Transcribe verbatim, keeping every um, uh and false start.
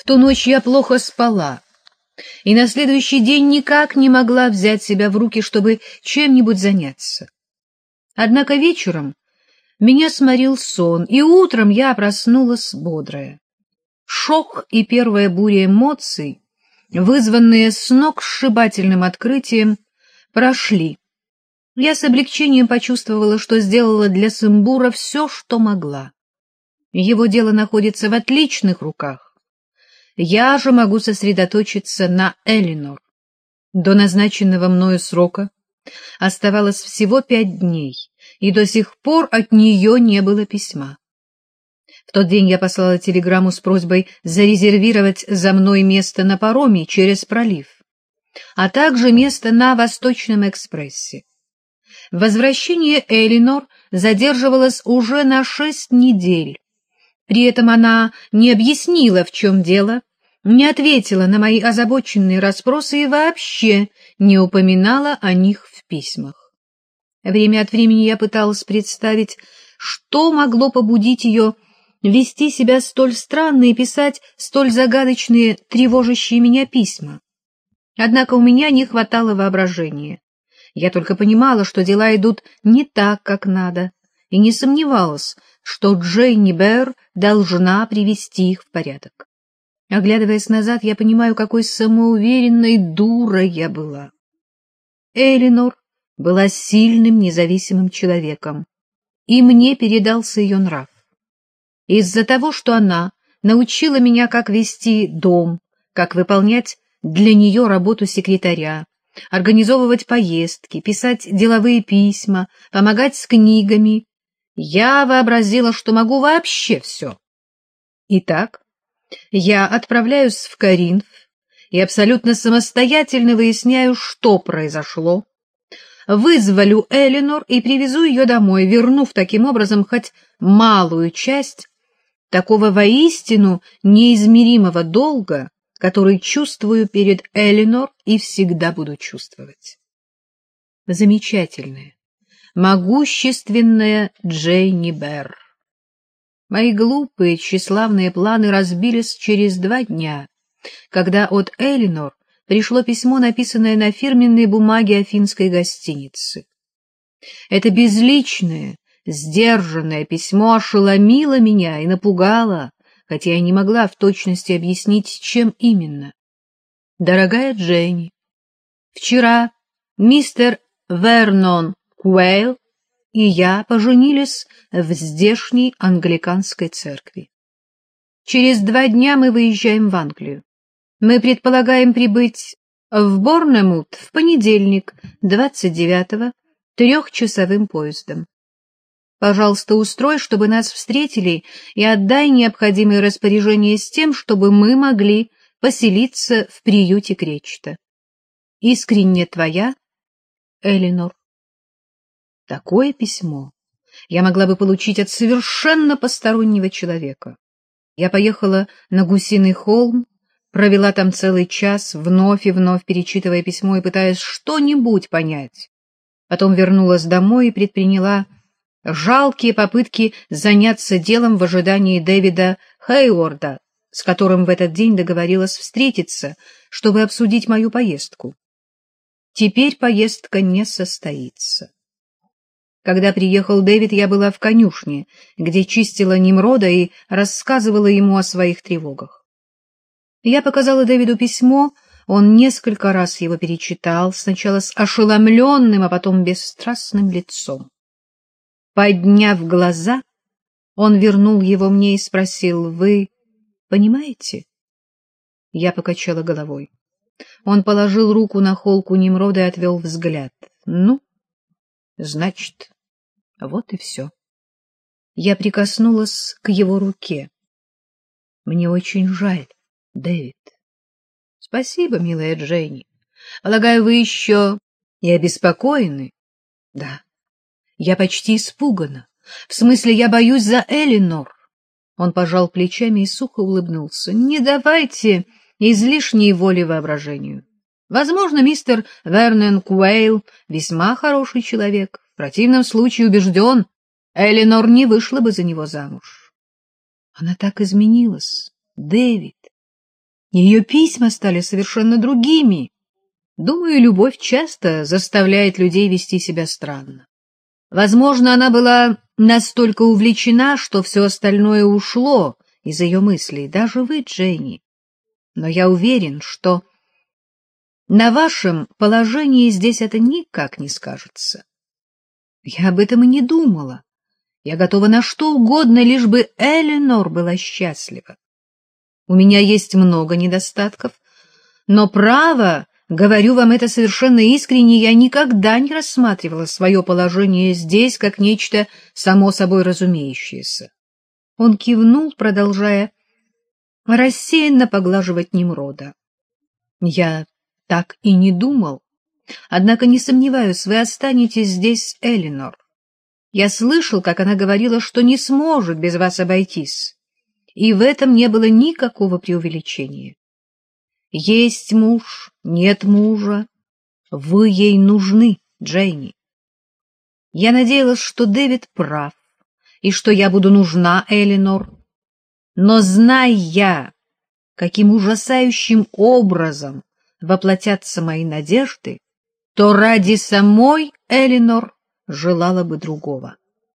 В ту ночь я плохо спала, и на следующий день никак не могла взять себя в руки, чтобы чем-нибудь заняться. Однако вечером меня сморил сон, и утром я проснулась бодрая. Шок и первая буря эмоций, вызванные сногсшибательным открытием, прошли. Я с облегчением почувствовала, что сделала для Сымбура все, что могла. Его дело находится в отличных руках. Я же могу сосредоточиться на Элинор. До назначенного мною срока оставалось всего пять дней, и до сих пор от нее не было письма. В тот день я послала телеграмму с просьбой зарезервировать за мной место на пароме через пролив, а также место на Восточном экспрессе. Возвращение Элинор задерживалось уже на шесть недель. При этом она не объяснила, в чем дело, не ответила на мои озабоченные расспросы и вообще не упоминала о них в письмах. Время от времени я пыталась представить, что могло побудить ее вести себя столь странно и писать столь загадочные, тревожащие меня письма. Однако у меня не хватало воображения. Я только понимала, что дела идут не так, как надо, и не сомневалась, что Джейни Берр должна привести их в порядок. Оглядываясь назад, я понимаю, какой самоуверенной дурой я была. Элинор была сильным, независимым человеком, и мне передался ее нрав. Из-за того, что она научила меня, как вести дом, как выполнять для нее работу секретаря, организовывать поездки, писать деловые письма, помогать с книгами, я вообразила, что могу вообще все. Итак, я отправляюсь в Коринф и абсолютно самостоятельно выясняю, что произошло, вызволю Элинор и привезу ее домой, вернув таким образом хоть малую часть такого воистину неизмеримого долга, который чувствую перед Элинор и всегда буду чувствовать. Замечательная, могущественная Джейни Берр. Мои глупые, тщеславные планы разбились через два дня, когда от Элинор пришло письмо, написанное на фирменной бумаге афинской гостиницы. Это безличное, сдержанное письмо ошеломило меня и напугало, хотя я не могла в точности объяснить, чем именно. Дорогая Дженни, вчера мистер Вернон Куэйл и я поженились в здешней англиканской церкви. Через два дня мы выезжаем в Англию. Мы предполагаем прибыть в Борнемут в понедельник, двадцать девятого, трехчасовым поездом. Пожалуйста, устрой, чтобы нас встретили, и отдай необходимые распоряжения с тем, чтобы мы могли поселиться в приюте Кречета. Искренне твоя, Элинор. Такое письмо я могла бы получить от совершенно постороннего человека. Я поехала на Гусиный холм, провела там целый час, вновь и вновь перечитывая письмо и пытаясь что-нибудь понять. Потом вернулась домой и предприняла жалкие попытки заняться делом в ожидании Дэвида Хейворда, с которым в этот день договорилась встретиться, чтобы обсудить мою поездку. Теперь поездка не состоится. Когда приехал Дэвид, я была в конюшне, где чистила Немрода и рассказывала ему о своих тревогах. Я показала Дэвиду письмо, он несколько раз его перечитал, сначала с ошеломленным, а потом бесстрастным лицом. Подняв глаза, он вернул его мне и спросил: «Вы понимаете?» Я покачала головой. Он положил руку на холку Немрода и отвел взгляд. «Ну, значит, вот и все». Я прикоснулась к его руке. «Мне очень жаль, Дэвид». «Спасибо, милая Дженни. Полагаю, вы еще и обеспокоены?» «Да. Я почти испугана. В смысле, я боюсь за Элинор». Он пожал плечами и сухо улыбнулся. «Не давайте излишней воли воображению. Возможно, мистер Вернон Куэйл весьма хороший человек. В противном случае, убежден, Элинор не вышла бы за него замуж». Она так изменилась, Дэвид. Ее письма стали совершенно другими. Думаю, любовь часто заставляет людей вести себя странно. Возможно, она была настолько увлечена, что все остальное ушло из ее мыслей, даже вы, Дженни. Но я уверен, что на вашем положении здесь это никак не скажется. Я об этом и не думала. Я готова на что угодно, лишь бы Эленор была счастлива. У меня есть много недостатков, но право, говорю вам это совершенно искренне, я никогда не рассматривала свое положение здесь как нечто само собой разумеющееся. Он кивнул, продолжая рассеянно поглаживать Немрода. Я так и не думал. Однако не сомневаюсь, вы останетесь здесь с Эленор. Я слышал, как она говорила, что не сможет без вас обойтись, и в этом не было никакого преувеличения. Есть муж, нет мужа. Вы ей нужны, Дженни. Я надеялась, что Дэвид прав, и что я буду нужна Эленор. Но зная я, каким ужасающим образом воплотятся мои надежды, то ради самой Эленор желала бы другого.